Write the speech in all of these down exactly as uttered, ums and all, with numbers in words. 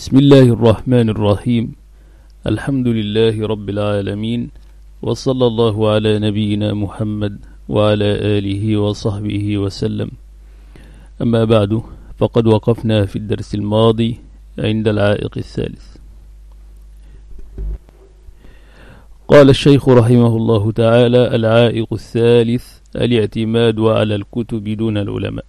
بسم الله الرحمن الرحيم. الحمد لله رب العالمين، وصلى الله على نبينا محمد وعلى آله وصحبه وسلم. أما بعد، فقد وقفنا في الدرس الماضي عند العائق الثالث. قال الشيخ رحمه الله تعالى: العائق الثالث الاعتماد على الكتب دون العلماء.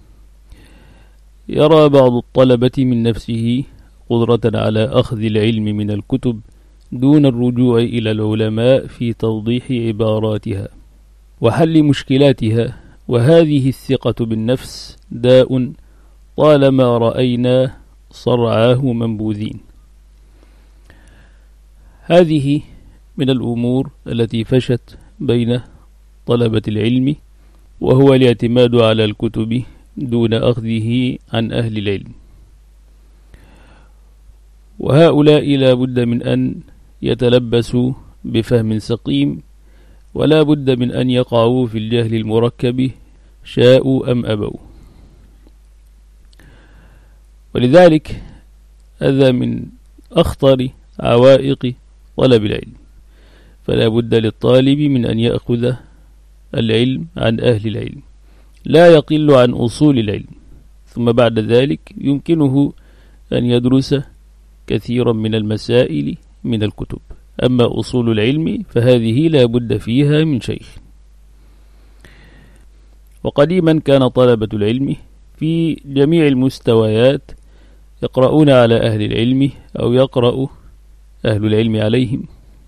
يرى بعض الطلبة من نفسه قدرة على أخذ العلم من الكتب دون الرجوع إلى العلماء في توضيح عباراتها وحل مشكلاتها، وهذه الثقة بالنفس داء طالما رأينا صرعاه منبوذين. هذه من الأمور التي فشت بين طلبة العلم، وهو الاعتماد على الكتب دون أخذه عن أهل العلم. وهؤلاء لا بد من أن يتلبسوا بفهم سقيم، ولا بد من أن يقعوا في الجهل المركب شاءوا أم أبوا. ولذلك هذا من أخطر عوائق طلب العلم، فلا بد للطالب من أن يأخذ العلم عن أهل العلم، لا يقل عن أصول العلم، ثم بعد ذلك يمكنه أن يدرس كثيرا من المسائل من الكتب. أما أصول العلم فهذه لا بد فيها من شيخ. وقديما كان طلبة العلم في جميع المستويات يقرؤون على أهل العلم أو يقرأ أهل العلم عليهم.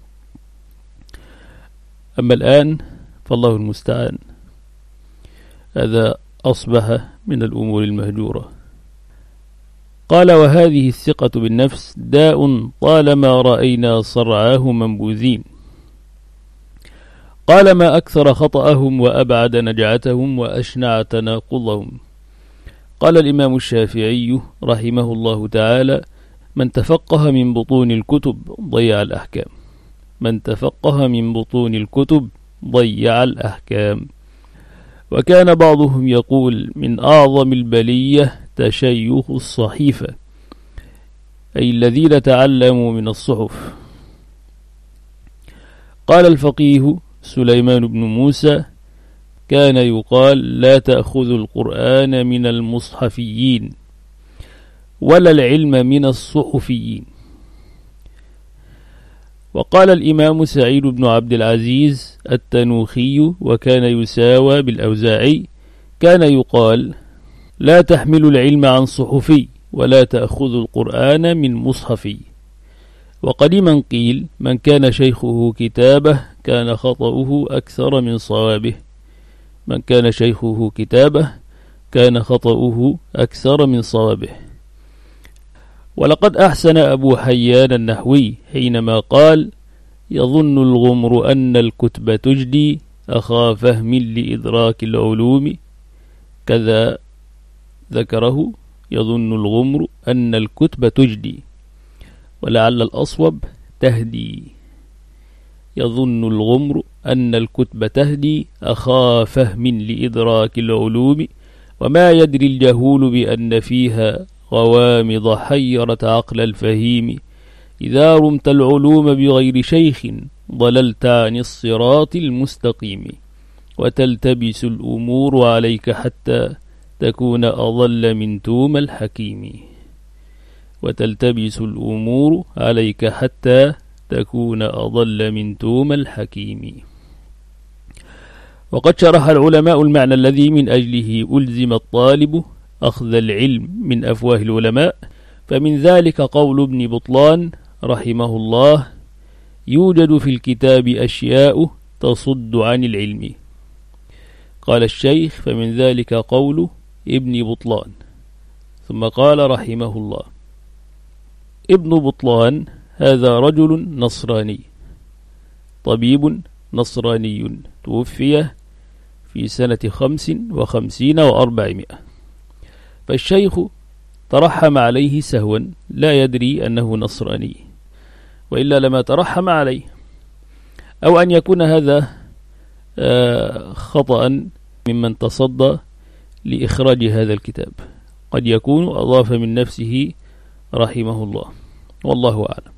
أما الآن فالله المستعان، هذا أصبح من الأمور المهجورة. قال: وهذه الثقة بالنفس داء طالما رأينا صرعاه منبوذين. قال: ما أكثر خطأهم وأبعد نجعتهم وأشنع تناقضهم. قال الإمام الشافعي رحمه الله تعالى: من تفقه من بطون الكتب ضيع الأحكام. من تفقه من بطون الكتب ضيع الأحكام. وكان بعضهم يقول: من أعظم البلية تشيخ الصحيفة، أي الذين تعلموا من الصحف. قال الفقيه سليمان بن موسى: كان يقال: لا تأخذوا القرآن من المصحفيين ولا العلم من الصحفيين. وقال الإمام سعيد بن عبد العزيز التنوخي، وكان يساوى بالأوزاعي: كان يقال: لا تحملوا العلم عن صحفي ولا تأخذوا القرآن من مصحفي. وقديما قيل: من كان شيخه كتابه كان خطأه أكثر من صوابه. من كان شيخه كتابه كان خطأه أكثر من صوابه. ولقد أحسن أبو حيان النحوي حينما قال: يظن الغمر أن الكتب تجدي أخا فهم لإدراك العلوم. كذا ذكره: يظن الغمر أن الكتب تجدي، ولعل الأصوب تهدي. يظن الغمر أن الكتب تهدي أخا فهم لإدراك العلوم، وما يدري الجهول بأن فيها غوامض حيرت عقل الفهيم. إذا رمت العلوم بغير شيخ ضللت عن الصراط المستقيم، وتلتبس الأمور عليك حتى تكون أضل من توم الحكيم. وتلتبس الأمور عليك حتى تكون أضل من توم الحكيم. وقد شرح العلماء المعنى الذي من أجله ألزم الطالب أخذ العلم من أفواه العلماء، فمن ذلك قول ابن بطلان رحمه الله: يوجد في الكتاب أشياء تصد عن العلم. قال الشيخ: فمن ذلك قول ابن بطلان. ثم قال رحمه الله: ابن بطلان هذا رجل نصراني، طبيب نصراني، توفي في سنة خمس وخمسين وأربعمائة. فالشيخ ترحم عليه سهوا، لا يدري أنه نصراني، وإلا لما ترحم عليه. أو أن يكون هذا خطأ ممن تصدى لإخراج هذا الكتاب، قد يكون أضاف من نفسه رحمه الله، والله أعلم.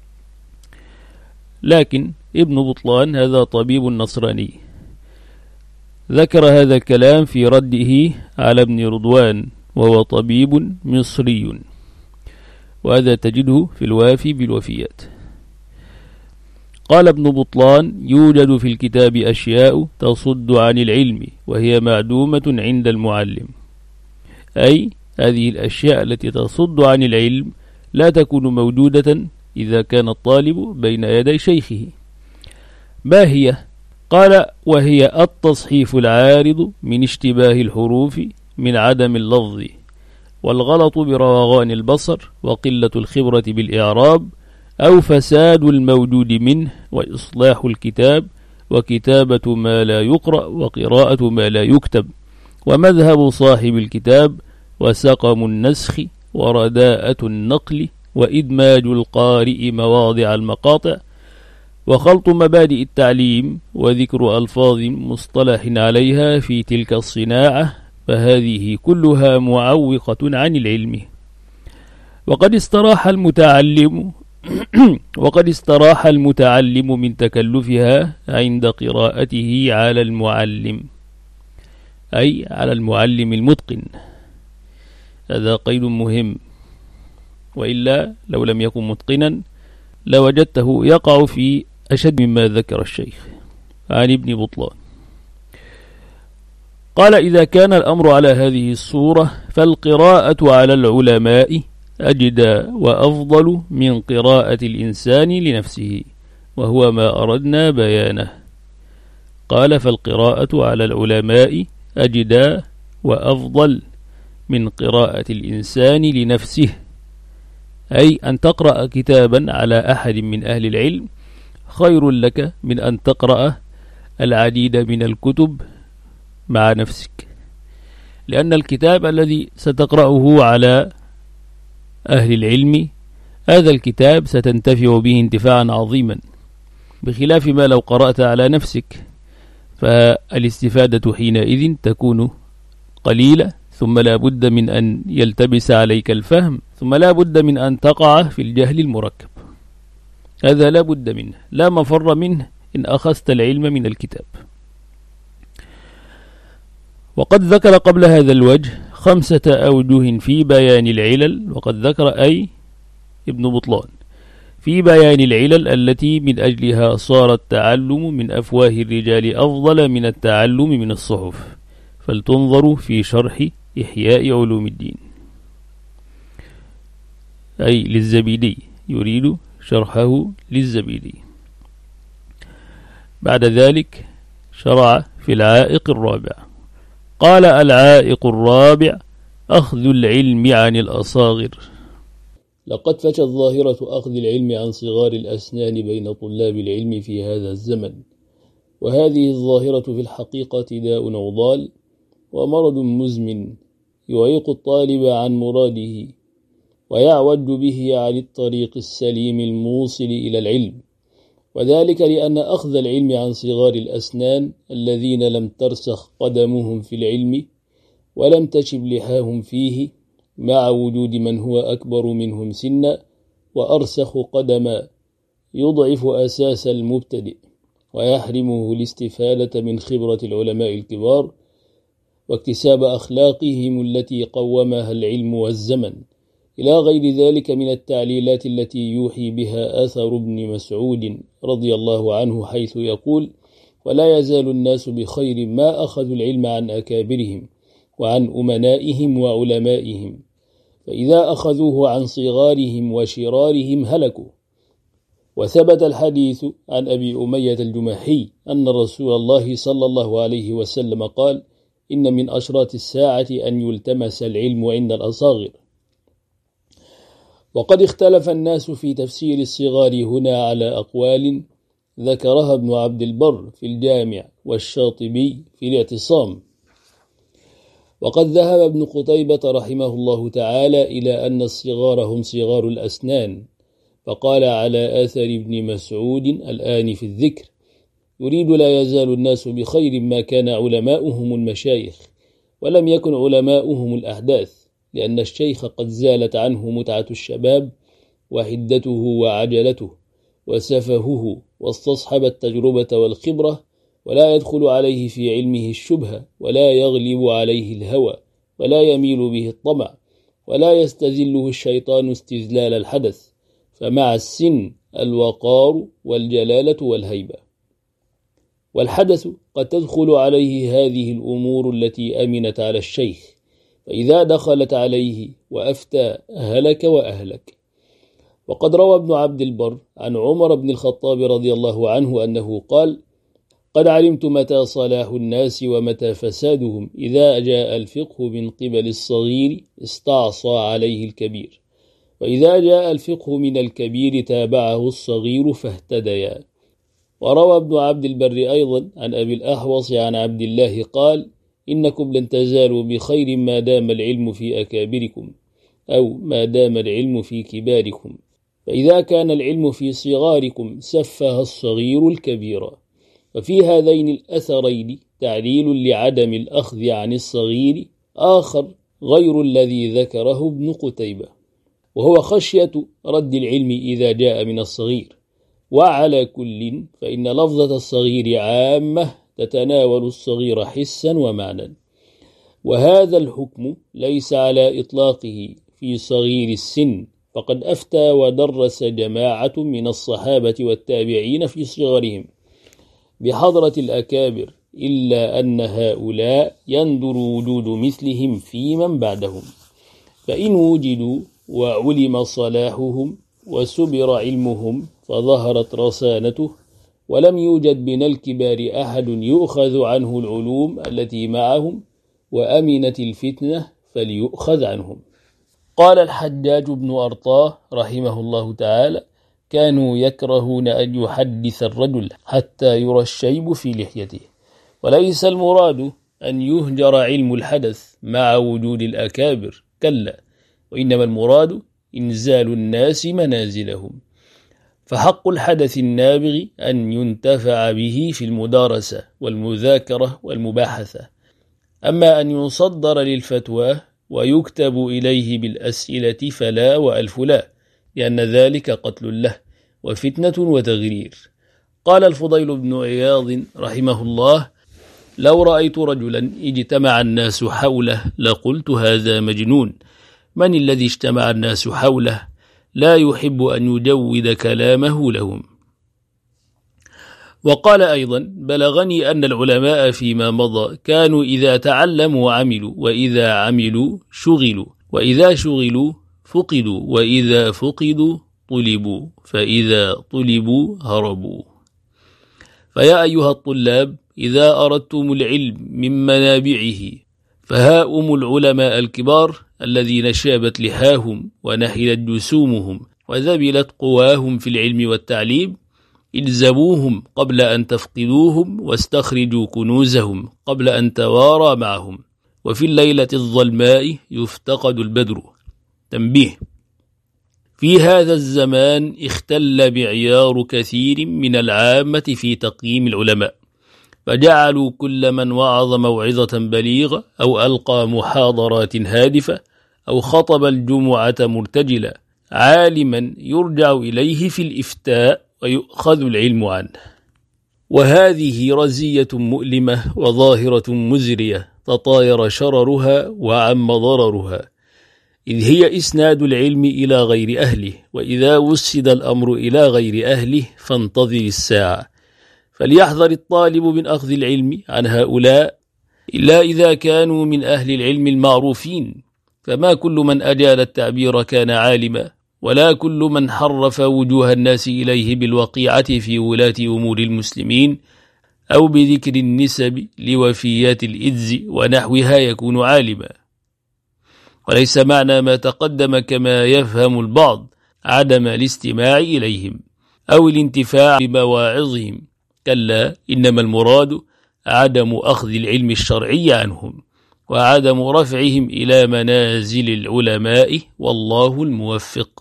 لكن ابن بطلان هذا طبيب نصراني ذكر هذا الكلام في رده على ابن رضوان، وهو طبيب مصري، وهذا تجده في الوافي بالوفيات. قال ابن بطلان: يوجد في الكتاب أشياء تصد عن العلم وهي معدومة عند المعلم، أي هذه الأشياء التي تصد عن العلم لا تكون موجودة إذا كان الطالب بين يدي شيخه. ما هي؟ قال: وهي التصحيف العارض من اشتباه الحروف، من عدم اللفظ، والغلط بروغان البصر، وقلة الخبرة بالإعراب، أو فساد الموجود منه، وإصلاح الكتاب، وكتابة ما لا يقرأ، وقراءة ما لا يكتب، ومذهب صاحب الكتاب، وسقم النسخ، ورداءة النقل، وإدماج القارئ مواضع المقاطع، وخلط مبادئ التعليم، وذكر ألفاظ مصطلح عليها في تلك الصناعة، فهذه كلها معوقة عن العلم. وقد استراح المتعلم وقد استراح المتعلم من تكلفها عند قراءته على المعلم، أي على المعلم المتقن. هذا قيد مهم، وإلا لو لم يكن متقنا لوجدته يقع في أشد مما ذكر الشيخ عن ابن بطلان. قال: إذا كان الأمر على هذه الصورة فالقراءة على العلماء أجدى وأفضل من قراءة الإنسان لنفسه، وهو ما أردنا بيانه. قال: فالقراءة على العلماء أجدى وأفضل من قراءة الإنسان لنفسه، أي أن تقرأ كتابا على أحد من أهل العلم خير لك من أن تقرأ العديد من الكتب مع نفسك، لأن الكتاب الذي ستقرأه على أهل العلم هذا الكتاب ستنتفع به انتفاعا عظيما، بخلاف ما لو قرأت على نفسك، فالاستفادة حينئذ تكون قليلة، ثم لا بد من أن يلتبس عليك الفهم، ثم لا بد من أن تقع في الجهل المركب. هذا لا بد منه، لا مفر منه إن أخذت العلم من الكتاب. وقد ذكر قبل هذا الوجه خمسة أوجه في بيان العلل، وقد ذكر أي ابن بطلان في بيان العلل التي من أجلها صار التعلم من أفواه الرجال أفضل من التعلم من الصحف، فلتنظروا في شرح إحياء علوم الدين، أي للزبيدي، يريد شرحه للزبيدي. بعد ذلك شرع في العائق الرابع. قال: العائق الرابع أخذ العلم عن الأصاغر. لقد فشت ظاهرة أخذ العلم عن صغار الأسنان بين طلاب العلم في هذا الزمن، وهذه الظاهرة في الحقيقة داء عضال ومرض مزمن يعيق الطالب عن مراده، ويعوج به عن الطريق السليم الموصل إلى العلم، وذلك لأن أخذ العلم عن صغار الأسنان الذين لم ترسخ قدمهم في العلم ولم تشب لحاهم فيه، مع وجود من هو أكبر منهم سنا وأرسخ قدما، يضعف أساس المبتدئ ويحرمه الاستفادة من خبرة العلماء الكبار واكتساب أخلاقهم التي قومها العلم والزمن، إلى غير ذلك من التعليلات التي يوحي بها أثر ابن مسعود رضي الله عنه، حيث يقول: ولا يزال الناس بخير ما أخذوا العلم عن أكابرهم وعن أمنائهم وعلمائهم، فإذا أخذوه عن صغارهم وشرارهم هلكوا. وثبت الحديث عن أبي أمية الجمحي أن رسول الله صلى الله عليه وسلم قال: إن من أشراط الساعة أن يلتمس العلم عند الأصاغر. وقد اختلف الناس في تفسير الصغار هنا على أقوال ذكرها ابن عبد البر في الجامع والشاطبي في الاعتصام. وقد ذهب ابن قتيبة رحمه الله تعالى إلى أن الصغار هم صغار الأسنان، فقال على آثر ابن مسعود الآن في الذكر: يريد لا يزال الناس بخير ما كان علماؤهم المشايخ ولم يكن علماؤهم الأحداث، لأن الشيخ قد زالت عنه متعة الشباب وحدته وعجلته وسفهه، واستصحب التجربة والخبرة، ولا يدخل عليه في علمه الشبهة، ولا يغلب عليه الهوى، ولا يميل به الطمع، ولا يستذله الشيطان استذلال الحدث، فمع السن الوقار والجلالة والهيبة. والحدث قد تدخل عليه هذه الأمور التي أمنت على الشيخ، فإذا دخلت عليه وأفتى هلك وأهلك. وقد روى ابن عبد البر عن عمر بن الخطاب رضي الله عنه أنه قال: قد علمت متى صلاح الناس ومتى فسادهم، إذا جاء الفقه من قبل الصغير استعصى عليه الكبير، وإذا جاء الفقه من الكبير تابعه الصغير فاهتديا. وروى ابن عبد البر أيضا عن أبي الأحوص عن عبد الله قال: إنكم لن تزالوا بخير ما دام العلم في أكابركم، أو ما دام العلم في كباركم، فإذا كان العلم في صغاركم سفه الصغير الكبير. وفي هذين الأثرين تعليل لعدم الأخذ عن الصغير آخر غير الذي ذكره ابن قتيبة، وهو خشية رد العلم إذا جاء من الصغير. وعلى كل فإن لفظة الصغير عامة تتناول الصغير حسا ومعنى، وهذا الحكم ليس على إطلاقه في صغير السن، فقد أفتى ودرس جماعة من الصحابة والتابعين في صغرهم بحضرة الأكابر، إلا أن هؤلاء يندر وجود مثلهم في من بعدهم، فإن وجدوا وعلم صلاحهم وسبر علمهم فظهرت رسانته، ولم يوجد من الكبار أحد يؤخذ عنه العلوم التي معهم، وأمنت الفتنة فليؤخذ عنهم. قال الحجاج بن أرطاه رحمه الله تعالى: كانوا يكرهون أن يحدث الرجل حتى يرى الشيب في لحيته. وليس المراد أن يهجر علم الحدث مع وجود الأكابر، كلا، وإنما المراد إنزال الناس منازلهم. فحق الحدث النابغ أن ينتفع به في المدارسة والمذاكرة والمباحثة، أما أن يصدر للفتوى ويكتب إليه بالأسئلة فلا وألف لا، لأن ذلك قتل له وفتنة وتغرير. قال الفضيل بن عياض رحمه الله: لو رأيت رجلا اجتمع الناس حوله لقلت هذا مجنون. من الذي اجتمع الناس حوله؟ لا يحب أن يجود كلامه لهم. وقال أيضا: بلغني أن العلماء فيما مضى كانوا إذا تعلموا عملوا، وإذا عملوا شغلوا، وإذا شغلوا فقدوا، وإذا فقدوا طلبوا، فإذا طلبوا هربوا. فيا أيها الطلاب، إذا أردتم العلم من منابعه فهاؤم العلماء الكبار الذين شابت لحاهم ونحلت جسومهم وذبلت قواهم في العلم والتعليم، الزموهم قبل أن تفقدوهم، واستخرجوا كنوزهم قبل أن توارى معهم. وفي الليلة الظلماء يفتقد البدر. تنبيه: في هذا الزمان اختل معيار كثير من العامة في تقييم العلماء، فجعلوا كل من وعظ موعظة بليغة أو ألقى محاضرات هادفة أو خطب الجمعة مرتجلا عالما يرجع إليه في الإفتاء ويؤخذ العلم عنه. وهذه رزية مؤلمة وظاهرة مزرية تطاير شررها وعم ضررها، إذ هي إسناد العلم إلى غير أهله، وإذا وسد الأمر إلى غير أهله فانتظر الساعة. فليحذر الطالب من أخذ العلم عن هؤلاء إلا إذا كانوا من أهل العلم المعروفين، فما كل من أجال التعبير كان عالما، ولا كل من حرف وجوه الناس إليه بالوقيعة في ولاة أمور المسلمين أو بذكر النسب لوفيات الإذز ونحوها يكون عالما. وليس معنى ما تقدم كما يفهم البعض عدم الاستماع إليهم أو الانتفاع بمواعظهم، كلا، إنما المراد عدم أخذ العلم الشرعي عنهم وعدم رفعهم إلى منازل العلماء، والله الموفق.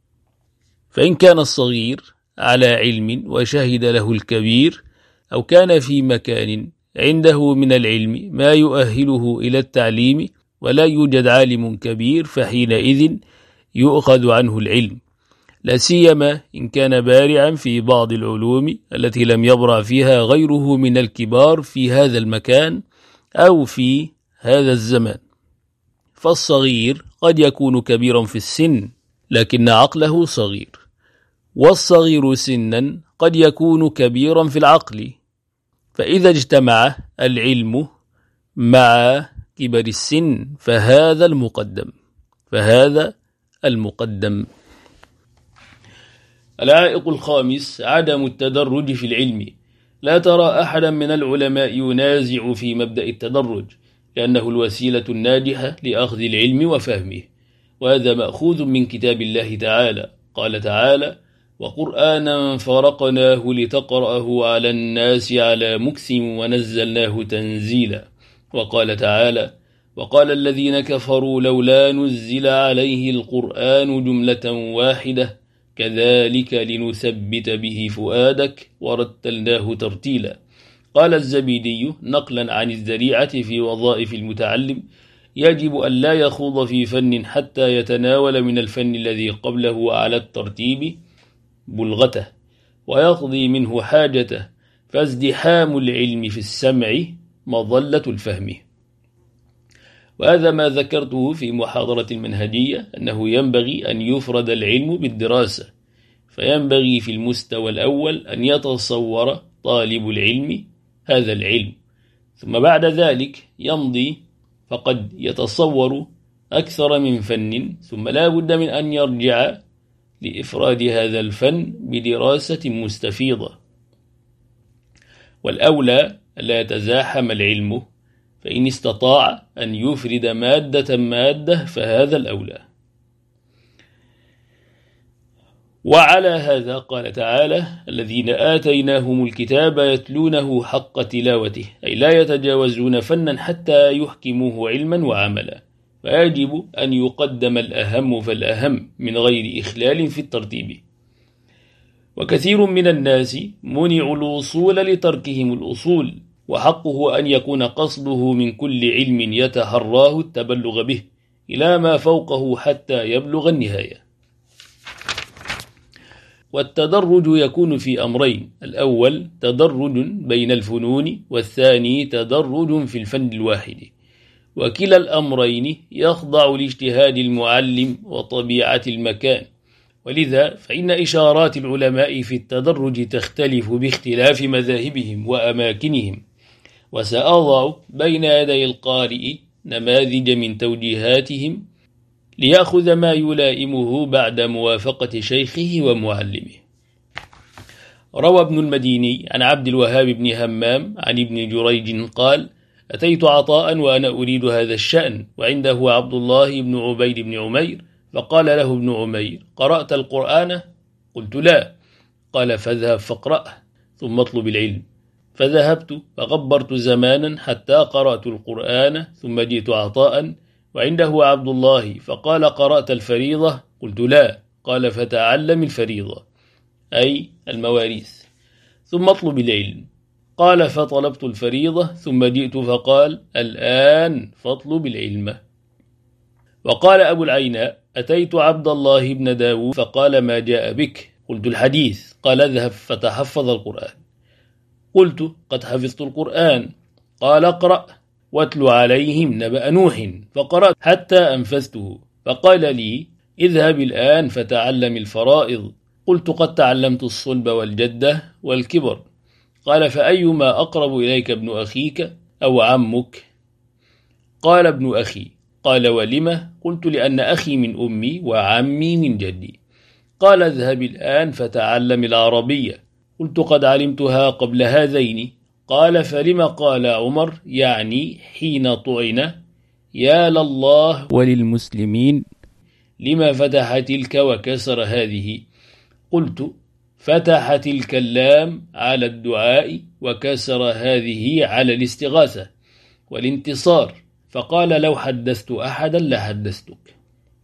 فإن كان الصغير على علم وشهد له الكبير، أو كان في مكان عنده من العلم ما يؤهله إلى التعليم، ولا يوجد عالم كبير، فحينئذ يؤخذ عنه العلم، لا سيما إن كان بارعا في بعض العلوم التي لم يبرع فيها غيره من الكبار في هذا المكان أو في هذا الزمان. فالصغير قد يكون كبيرا في السن لكن عقله صغير، والصغير سنا قد يكون كبيرا في العقل، فإذا اجتمع العلم مع كبر السن فهذا المقدم فهذا المقدم العائق الخامس عدم التدرج في العلم. لا ترى أحدا من العلماء ينازع في مبدأ التدرج، لأنه الوسيلة الناجحة لأخذ العلم وفهمه، وهذا مأخوذ من كتاب الله تعالى. قال تعالى: وقرآنا فرقناه لتقرأه على الناس على مكث ونزلناه تنزيلا. وقال تعالى: وقال الذين كفروا لولا نزل عليه القرآن جملة واحدة كذلك لنثبت به فؤادك ورتلناه ترتيلا. قال الزبيدي نقلا عن الذريعة في وظائف المتعلم: يجب أن لا يخوض في فن حتى يتناول من الفن الذي قبله على الترتيب بلغته ويقضي منه حاجته، فازدحام العلم في السمع مظلة الفهم. وهذا ما ذكرته في محاضرة المنهجية، أنه ينبغي أن يفرد العلم بالدراسة، فينبغي في المستوى الأول أن يتصور طالب العلم هذا العلم، ثم بعد ذلك يمضي فقد يتصور أكثر من فن، ثم لا بد من أن يرجع لإفراد هذا الفن بدراسة مستفيضة. والأولى لا يتزاحم العلم، فإن استطاع أن يفرد مادة مادة فهذا الأولى. وعلى هذا قال تعالى: الذين آتيناهم الكتاب يتلونه حق تلاوته، أي لا يتجاوزون فنا حتى يحكموه علما وعملا، فيجب أن يقدم الأهم فالأهم من غير إخلال في الترتيب. وكثير من الناس منعوا الوصول لتركهم الأصول، وحقه أن يكون قصده من كل علم يتحراه التبلغ به إلى ما فوقه حتى يبلغ النهاية. والتدرج يكون في أمرين: الأول تدرج بين الفنون، والثاني تدرج في الفن الواحد، وكلا الأمرين يخضع لاجتهاد المعلم وطبيعة المكان. ولذا فإن إشارات العلماء في التدرج تختلف باختلاف مذاهبهم وأماكنهم، وسأضع بين يدي القارئ نماذج من توجيهاتهم ليأخذ ما يلائمه بعد موافقة شيخه ومعلمه. روى ابن المديني عن عبد الوهاب بن همام عن ابن جريج قال: أتيت عطاء وأنا أريد هذا الشأن، وعنده عبد الله بن عبيد بن عمير، فقال له ابن عمير: قرأت القرآن؟ قلت: لا. قال: فاذهب فاقرأه ثم اطلب العلم. فذهبت فغبرت زمانا حتى قرأت القرآن، ثم جئت عطاء وعنده عبد الله، فقال: قرأت الفريضة؟ قلت: لا. قال: فتعلم الفريضة، أي المواريث، ثم اطلب العلم. قال: فطلبت الفريضة ثم جئت فقال: الآن فاطلب العلم. وقال أبو العيناء: أتيت عبد الله بن داود فقال: ما جاء بك؟ قلت: الحديث. قال: اذهب فتحفظ القرآن. قلت: قد حفظت القرآن. قال: اقرأ واتل عليهم نبأ نوح. فقرأت حتى أنفذته، فقال لي: اذهب الآن فتعلم الفرائض. قلت: قد تعلمت الصلب والجدة والكبر. قال: فأيما أقرب إليك، ابن أخيك أو عمك؟ قال: ابن أخي. قال: ولم؟ قلت: لأن أخي من أمي وعمي من جدي. قال: اذهب الآن فتعلم العربية. قلت: قد علمتها قبل هذين. قال: فلم؟ قال عمر، يعني حين طعن: يا لله وللمسلمين، لما فتح تلك وكسر هذه؟ قلت: فتح تلك اللام على الدعاء وكسر هذه على الاستغاثة والانتصار. فقال: لو حدثت أحدا لحدثتك.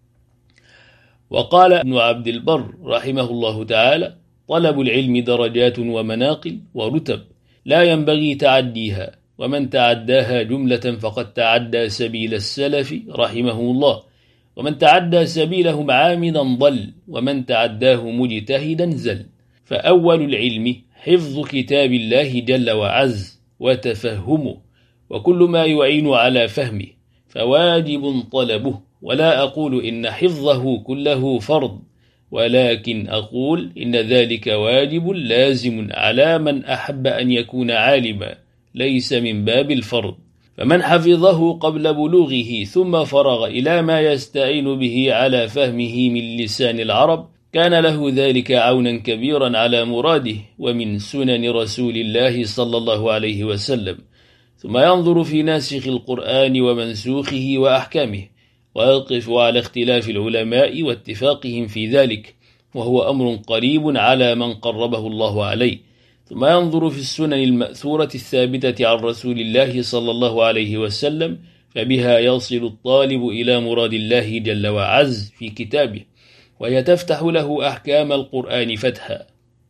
وقال ابن عبد البر رحمه الله تعالى: طلب العلم درجات ومناقل ورتب، لا ينبغي تعديها، ومن تعداها جملة فقد تعدى سبيل السلف رحمه الله، ومن تعدى سبيلهم عامدا ضل، ومن تعداه مجتهدا زل. فأول العلم حفظ كتاب الله جل وعز وتفهمه وكل ما يعين على فهمه، فواجب طلبه. ولا أقول إن حفظه كله فرض، ولكن أقول إن ذلك واجب لازم على من أحب أن يكون عالما، ليس من باب الفرض. فمن حفظه قبل بلوغه ثم فرغ إلى ما يستعين به على فهمه من لسان العرب كان له ذلك عونا كبيرا على مراده ومن سنن رسول الله صلى الله عليه وسلم. ثم ينظر في ناسخ القرآن ومنسوخه وأحكامه، ويقف على اختلاف العلماء واتفاقهم في ذلك، وهو أمر قريب على من قربه الله عليه. ثم ينظر في السنن المأثورة الثابتة عن رسول الله صلى الله عليه وسلم، فبها يصل الطالب إلى مراد الله جل وعز في كتابه، وهي تفتح له أحكام القرآن فتحا.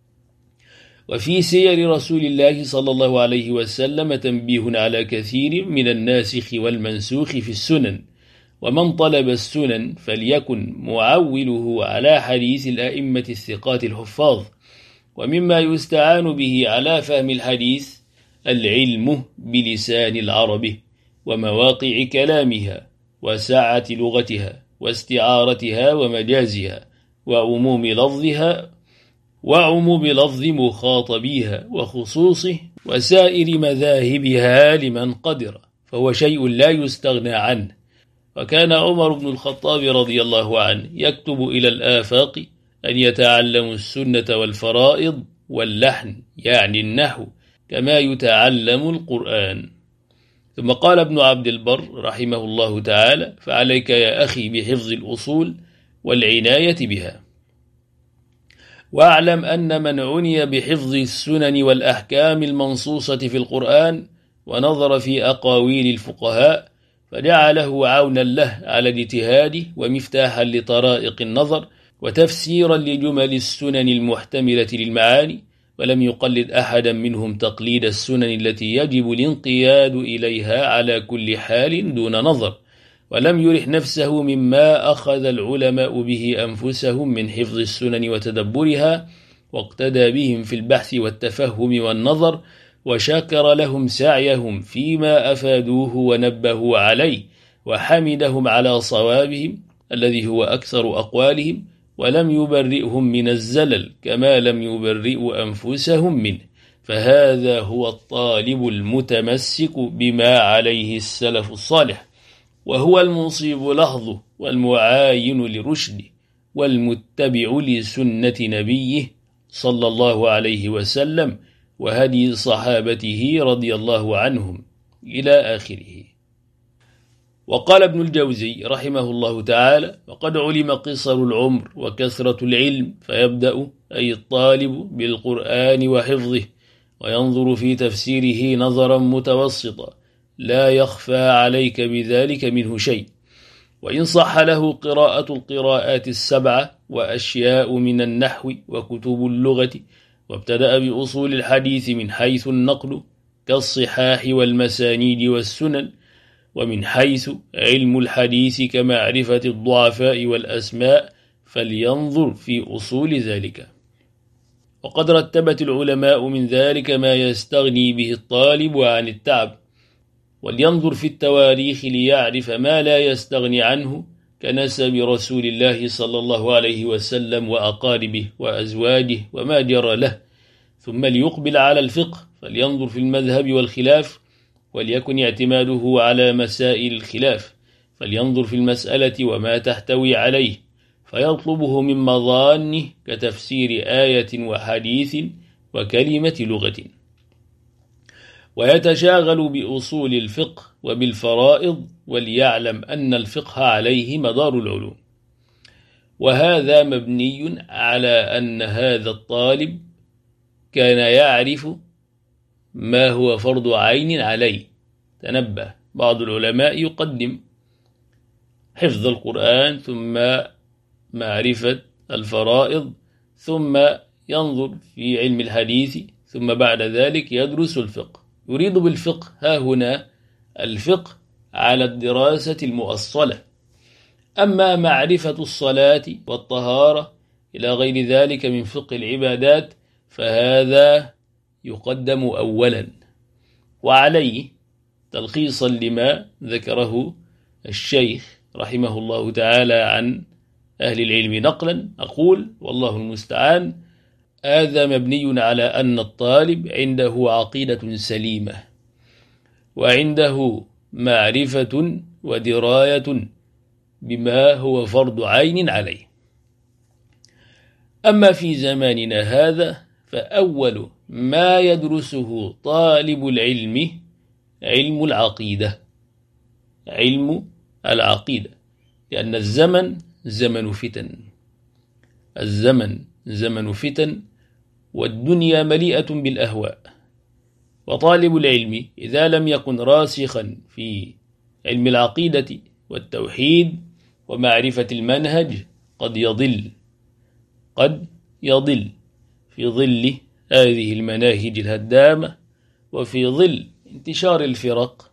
وفي سير رسول الله صلى الله عليه وسلم تنبيه على كثير من الناسخ والمنسوخ في السنن. ومن طلب السنن فليكن معوله على حديث الأئمة الثقات الحفاظ. ومما يستعان به على فهم الحديث العلم بلسان العرب ومواقع كلامها وسعة لغتها واستعارتها ومجازها وعموم لفظها وعموم لفظ مخاطبيها وخصوصه وسائر مذاهبها لمن قدر، فهو شيء لا يستغنى عنه. وكان عمر بن الخطاب رضي الله عنه يكتب إلى الآفاق أن يتعلموا السنة والفرائض واللحن، يعني النحو، كما يتعلم القرآن. ثم قال ابن عبد البر رحمه الله تعالى: فعليك يا أخي بحفظ الأصول والعناية بها. واعلم أن من عني بحفظ السنن والأحكام المنصوصة في القرآن ونظر في أقاويل الفقهاء فجعله عونا له على الاجتهاد ومفتاحا لطرائق النظر وتفسيرا لجمل السنن المحتملة للمعاني، ولم يقلد أحدا منهم تقليد السنن التي يجب الانقياد إليها على كل حال دون نظر، ولم يرح نفسه مما أخذ العلماء به أنفسهم من حفظ السنن وتدبرها، واقتدى بهم في البحث والتفهم والنظر، وشكر لهم سعيهم فيما أفادوه ونبهوا عليه، وحمدهم على صوابهم الذي هو أكثر أقوالهم، ولم يبرئهم من الزلل كما لم يبرئوا أنفسهم منه. فهذا هو الطالب المتمسك بما عليه السلف الصالح، وهو المصيب لحظه والمعاين لرشده والمتبع لسنة نبيه صلى الله عليه وسلم وهدي صحابته رضي الله عنهم إلى آخره. وقال ابن الجوزي رحمه الله تعالى: وقد علم قصر العمر وكثرة العلم، فيبدأ أي الطالب بالقرآن وحفظه، وينظر في تفسيره نظرا متوسطا لا يخفى عليك بذلك منه شيء، وإن صح له قراءة القراءات السبعة وأشياء من النحو وكتب اللغة، وابتدأ بأصول الحديث من حيث النقل كالصحاح والمسانيد والسنن، ومن حيث علم الحديث كمعرفة الضعفاء والأسماء، فلينظر في أصول ذلك. وقد رتبت العلماء من ذلك ما يستغني به الطالب عن التعب، ولينظر في التواريخ ليعرف ما لا يستغني عنه كنسب رسول الله صلى الله عليه وسلم وأقاربه وأزواجه وما جرى له. ثم ليقبل على الفقه، فلينظر في المذهب والخلاف، وليكن اعتماده على مسائل الخلاف، فلينظر في المسألة وما تحتوي عليه، فيطلبه من مظانه كتفسير آية وحديث وكلمة لغة، ويتشاغل بأصول الفقه وبالفرائض، وليعلم أن الفقه عليه مدار العلوم. وهذا مبني على أن هذا الطالب كان يعرف ما هو فرض عين عليه. تنبه، بعض العلماء يقدم حفظ القرآن ثم معرفة الفرائض ثم ينظر في علم الحديث ثم بعد ذلك يدرس الفقه، يريد بالفقه ها هنا الفقه على الدراسة المؤصلة. أما معرفة الصلاة والطهارة إلى غير ذلك من فقه العبادات فهذا يقدم أولا. وعليه تلخيصا لما ذكره الشيخ رحمه الله تعالى عن أهل العلم نقلا أقول والله المستعان: هذا مبني على أن الطالب عنده عقيدة سليمة وعنده معرفة ودراية بما هو فرض عين عليه. أما في زماننا هذا فأول ما يدرسه طالب العلم علم العقيدة علم العقيدة لأن الزمن زمن فتن الزمن زمن فتن والدنيا مليئة بالأهواء، وطالب العلم إذا لم يكن راسخا في علم العقيدة والتوحيد ومعرفة المنهج قد يضل قد يضل في ظل هذه المناهج الهدامة وفي ظل انتشار الفرق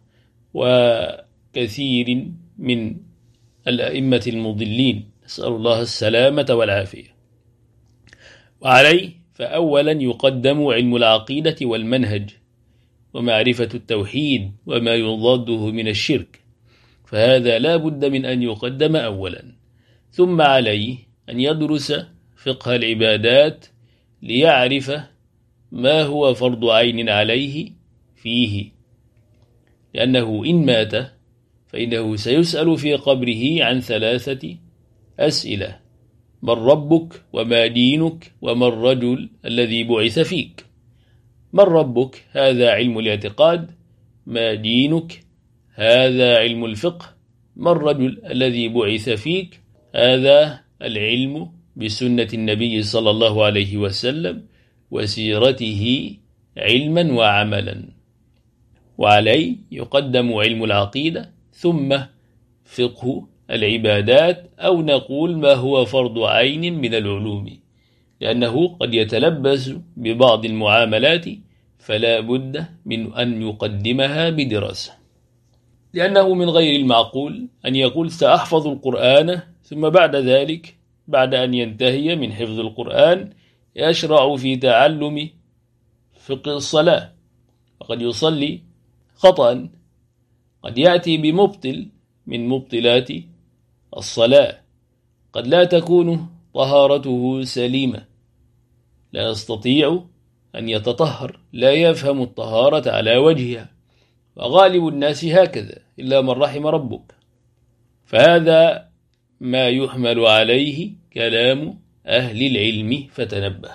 وكثير من الأئمة المضلين، نسأل الله السلامة والعافية. وعليه فأولا يقدم علم العقيدة والمنهج ومعرفة التوحيد وما يضاده من الشرك، فهذا لا بد من أن يقدم أولا. ثم عليه أن يدرس فقه العبادات ليعرف ما هو فرض عين عليه فيه، لأنه إن مات فإنه سيسأل في قبره عن ثلاثة أسئلة: من ربك وما دينك وما الرجل الذي بعث فيك. من ربك هذا علم الاعتقاد، ما دينك هذا علم الفقه، ما الرجل الذي بعث فيك هذا العلم بسنة النبي صلى الله عليه وسلم وسيرته علما وعملا. وعليه يقدم علم العقيدة ثم فقه العبادات، أو نقول ما هو فرض عين من العلوم، لأنه قد يتلبس ببعض المعاملات فلا بد من أن يقدمها بدراسة، لأنه من غير المعقول أن يقول سأحفظ القرآن ثم بعد ذلك بعد أن ينتهي من حفظ القرآن يشرع في تعلم فقه الصلاة، وقد يصلي خطأ، قد يأتي بمبطل من مبطلات الصلاة، قد لا تكون طهارته سليمة، لا يستطيع أن يتطهر، لا يفهم الطهارة على وجهها، وغالب الناس هكذا إلا من رحم ربك. فهذا ما يحمل عليه كلام أهل العلم فتنبه.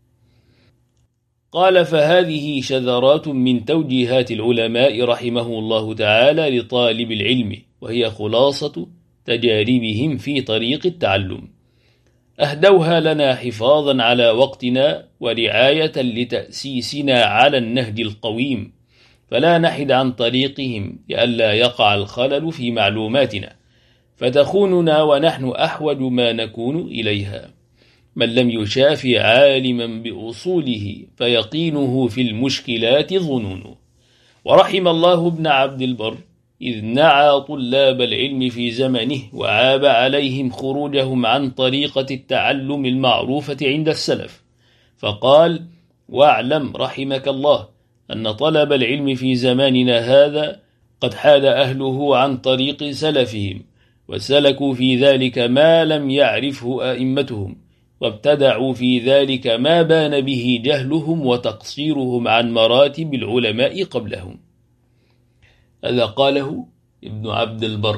قال: فهذه شذرات من توجيهات العلماء رحمه الله تعالى لطالب العلم، وهي خلاصة تجاربهم في طريق التعلم، أهدوها لنا حفاظا على وقتنا ورعاية لتأسيسنا على النهج القويم، فلا نحد عن طريقهم لئلا يقع الخلل في معلوماتنا فتخوننا ونحن أحوج ما نكون إليها. من لم يشافي عالما بأصوله فيقينه في المشكلات ظنون. ورحم الله ابن عبد البر إذ نعى طلاب العلم في زمنه وعاب عليهم خروجهم عن طريقة التعلم المعروفة عند السلف، فقال: واعلم رحمك الله أن طلب العلم في زماننا هذا قد حاد أهله عن طريق سلفهم، وسلكوا في ذلك ما لم يعرفه أئمتهم، وابتدعوا في ذلك ما بان به جهلهم وتقصيرهم عن مراتب العلماء قبلهم. هذا قاله ابن عبد البر،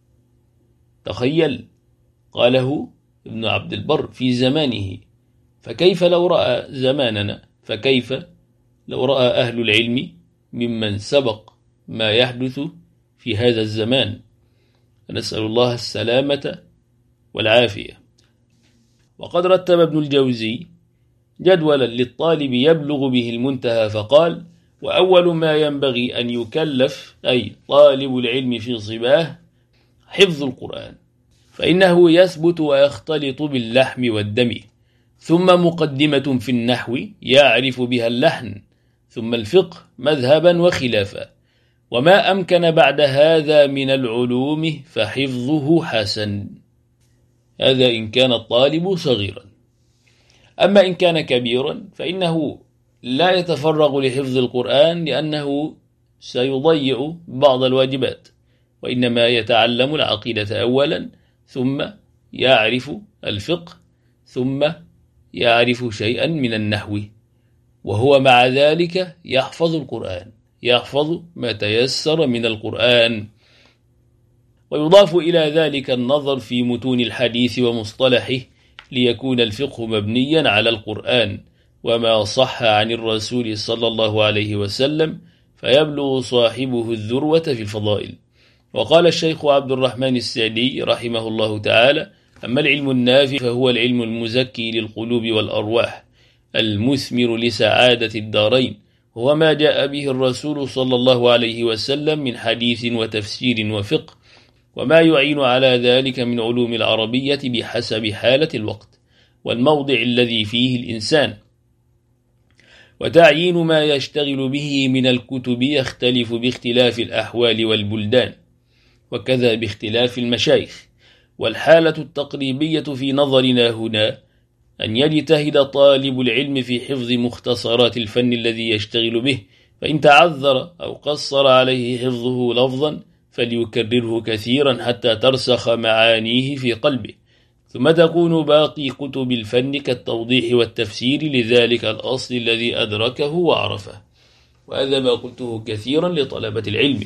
تخيل، قاله ابن عبد البر في زمانه، فكيف لو رأى زماننا؟ فكيف لو رأى أهل العلم ممن سبق ما يحدث في هذا الزمان؟ نسأل الله السلامة والعافية. وقد رتب ابن الجوزي جدولا للطالب يبلغ به المنتهى فقال: وأول ما ينبغي أن يكلف أي طالب العلم في صباه حفظ القرآن، فإنه يثبت ويختلط باللحم والدم، ثم مقدمة في النحو يعرف بها اللحن، ثم الفقه مذهبا وخلافا، وما أمكن بعد هذا من العلوم فحفظه حسن. هذا إن كان الطالب صغيرا. أما إن كان كبيرا فإنه لا يتفرغ لحفظ القرآن لأنه سيضيع بعض الواجبات، وإنما يتعلم العقيدة أولا، ثم يعرف الفقه، ثم يعرف شيئا من النحو، وهو مع ذلك يحفظ القرآن، يحفظ ما تيسر من القرآن. ويضاف إلى ذلك النظر في متون الحديث ومصطلحه ليكون الفقه مبنيا على القرآن وما صح عن الرسول صلى الله عليه وسلم، فيبلغ صاحبه الذروة في الفضائل. وقال الشيخ عبد الرحمن السعدي رحمه الله تعالى: أما العلم النافع فهو العلم المزكي للقلوب والأرواح المثمر لسعادة الدارين، هو ما جاء به الرسول صلى الله عليه وسلم من حديث وتفسير وفقه، وما يعين على ذلك من علوم العربية بحسب حالة الوقت والموضع الذي فيه الإنسان. وتعيين ما يشتغل به من الكتب يختلف باختلاف الأحوال والبلدان، وكذا باختلاف المشايخ. والحالة التقريبية في نظرنا هنا أن يجتهد طالب العلم في حفظ مختصرات الفن الذي يشتغل به، فإن تعذر أو قصر عليه حفظه لفظا فليكرره كثيرا حتى ترسخ معانيه في قلبه، ثم تكون باقي كتب الفن كالتوضيح والتفسير لذلك الأصل الذي أدركه وعرفه. وهذا ما قلته كثيرا لطلبة العلم: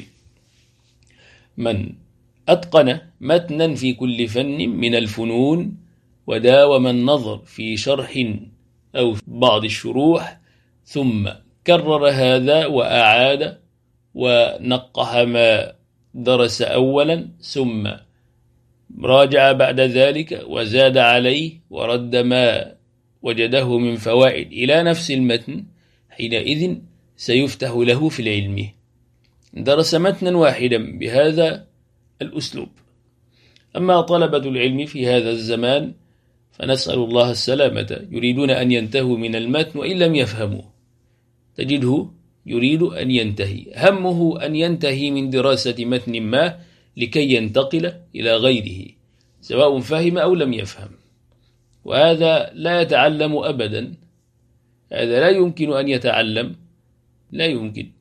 من أتقن متنا في كل فن من الفنون وداوم النظر في شرح أو بعض الشروح، ثم كرر هذا وأعاد ونقح ما درس أولا، ثم راجع بعد ذلك وزاد عليه ورد ما وجده من فوائد إلى نفس المتن، حينئذ سيفتح له في العلم. درس متنا واحدا بهذا الأسلوب. أما طلبة العلم في هذا الزمان فنسأل الله السلامة، يريدون أن ينتهوا من المتن وإن لم يفهموا، تجده يريد أن ينتهي، همه أن ينتهي من دراسة متن ما لكي ينتقل إلى غيره سواء فهم أو لم يفهم، وهذا لا يتعلم أبدا، هذا لا يمكن أن يتعلم، لا يمكن.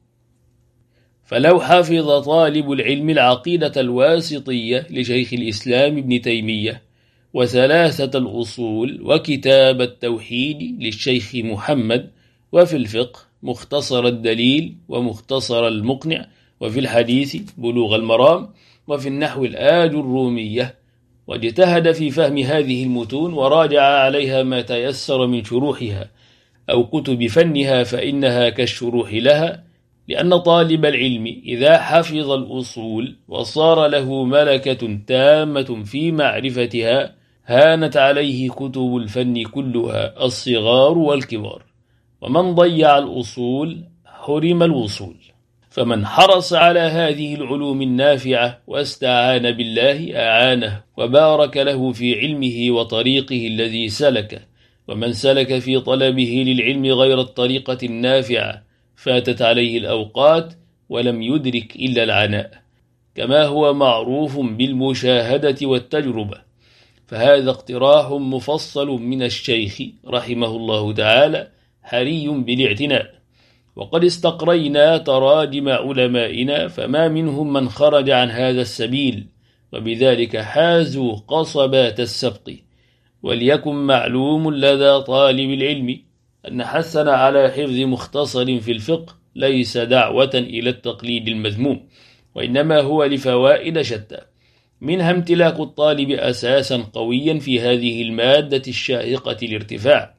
فلو حفظ طالب العلم العقيدة الواسطية لشيخ الإسلام ابن تيمية وثلاثة الأصول وكتاب التوحيد للشيخ محمد، وفي الفقه مختصر الدليل ومختصر المقنع، وفي الحديث بلوغ المرام، وفي النحو الآج الرومية، واجتهد في فهم هذه المتون وراجع عليها ما تيسر من شروحها أو كتب فنها فإنها كالشروح لها، لأن طالب العلم إذا حفظ الأصول وصار له ملكة تامة في معرفتها هانت عليه كتب الفن كلها الصغار والكبار، ومن ضيع الأصول حرم الوصول. فمن حرص على هذه العلوم النافعة واستعان بالله أعانه وبارك له في علمه وطريقه الذي سلكه. ومن سلك في طلبه للعلم غير الطريقة النافعة فاتت عليه الأوقات ولم يدرك إلا العناء، كما هو معروف بالمشاهدة والتجربة. فهذا اقتراح مفصل من الشيخ رحمه الله تعالى حري بالاعتناء. وقد استقرينا تراجم علمائنا فما منهم من خرج عن هذا السبيل، وبذلك حازوا قصبات السبق. وليكن معلوم لدى طالب العلم أن حثنا على حفظ مختصر في الفقه ليس دعوة إلى التقليد المذموم، وإنما هو لفوائد شتى، منها امتلاك الطالب أساسا قويا في هذه المادة الشاهقة الارتفاع،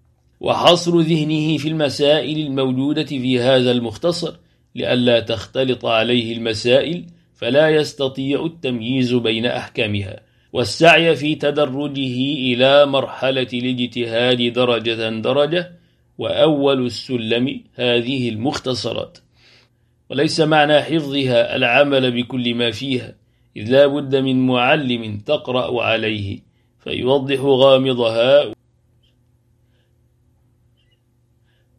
وحصر ذهنه في المسائل الموجودة في هذا المختصر لئلا تختلط عليه المسائل فلا يستطيع التمييز بين أحكامها، والسعي في تدرجه إلى مرحلة الاجتهاد درجة درجة، وأول السلم هذه المختصرات. وليس معنى حفظها العمل بكل ما فيها، إذ لا بد من معلم تقرأ عليه فيوضح غامضها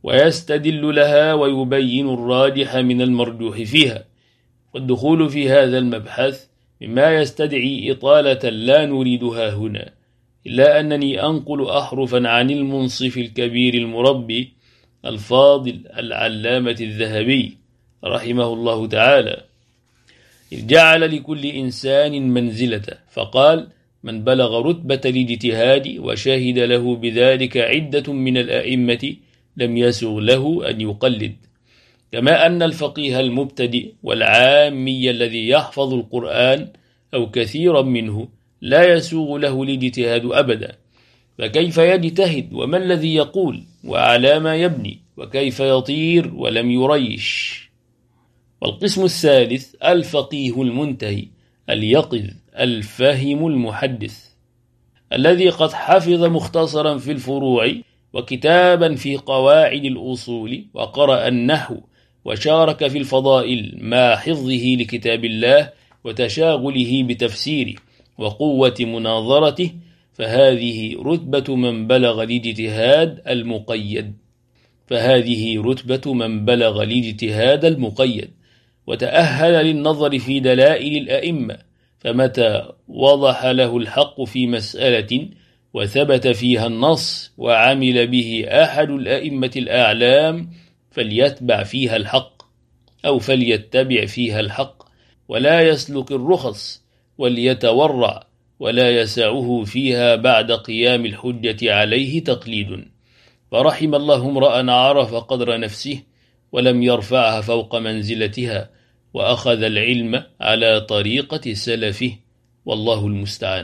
ويستدل لها ويبين الراجح من المرجوح فيها. والدخول في هذا المبحث مما يستدعي إطالة لا نريدها هنا، إلا أنني أنقل أحرفا عن المنصف الكبير المربي الفاضل العلامة الذهبي رحمه الله تعالى، إذ جعل لكل إنسان منزلة، فقال: من بلغ رتبة الاجتهاد وشهد له بذلك عدة من الأئمة لم يسغ له أن يقلد. كما أن الفقيه المبتدئ والعامي الذي يحفظ القرآن أو كثيرا منه لا يسوغ له الاجتهاد أبدا، فكيف يجتهد وما الذي يقول وعلى ما يبني، وكيف يطير ولم يريش؟ والقسم الثالث الفقيه المنتهي اليقظ الفهم المحدث، الذي قد حفظ مختصرا في الفروع وكتابا في قواعد الأصول وقرأ النحو وشارك في الفضائل مع حفظه لكتاب الله وتشاغله بتفسيره وقوة مناظرته، فهذه رتبة من بلغ الاجتهاد المقيد فهذه رتبة من بلغ الاجتهاد المقيد وتأهل للنظر في دلائل الأئمة، فمتى وضح له الحق في مسألة وثبت فيها النص وعمل به أحد الأئمة الأعلام فليتبع فيها الحق أو فليتبع فيها الحق، ولا يسلك الرخص، وليتورع، ولا يسعه فيها بعد قيام الحجة عليه تقليد. فرحم الله امرأ عرف قدر نفسه ولم يرفعها فوق منزلتها، وأخذ العلم على طريقة سلفه، والله المستعان.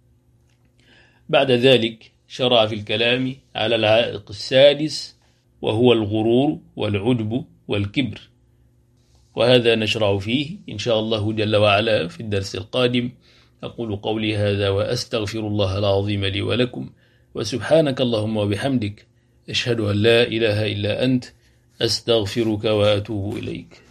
بعد ذلك شرع في الكلام على العائق السادس، وهو الغرور والعجب والكبر، وهذا نشرع فيه إن شاء الله جل وعلا في الدرس القادم. أقول قولي هذا وأستغفر الله العظيم لي ولكم، وسبحانك اللهم وبحمدك، أشهد أن لا إله إلا أنت، أستغفرك وأتوب إليك.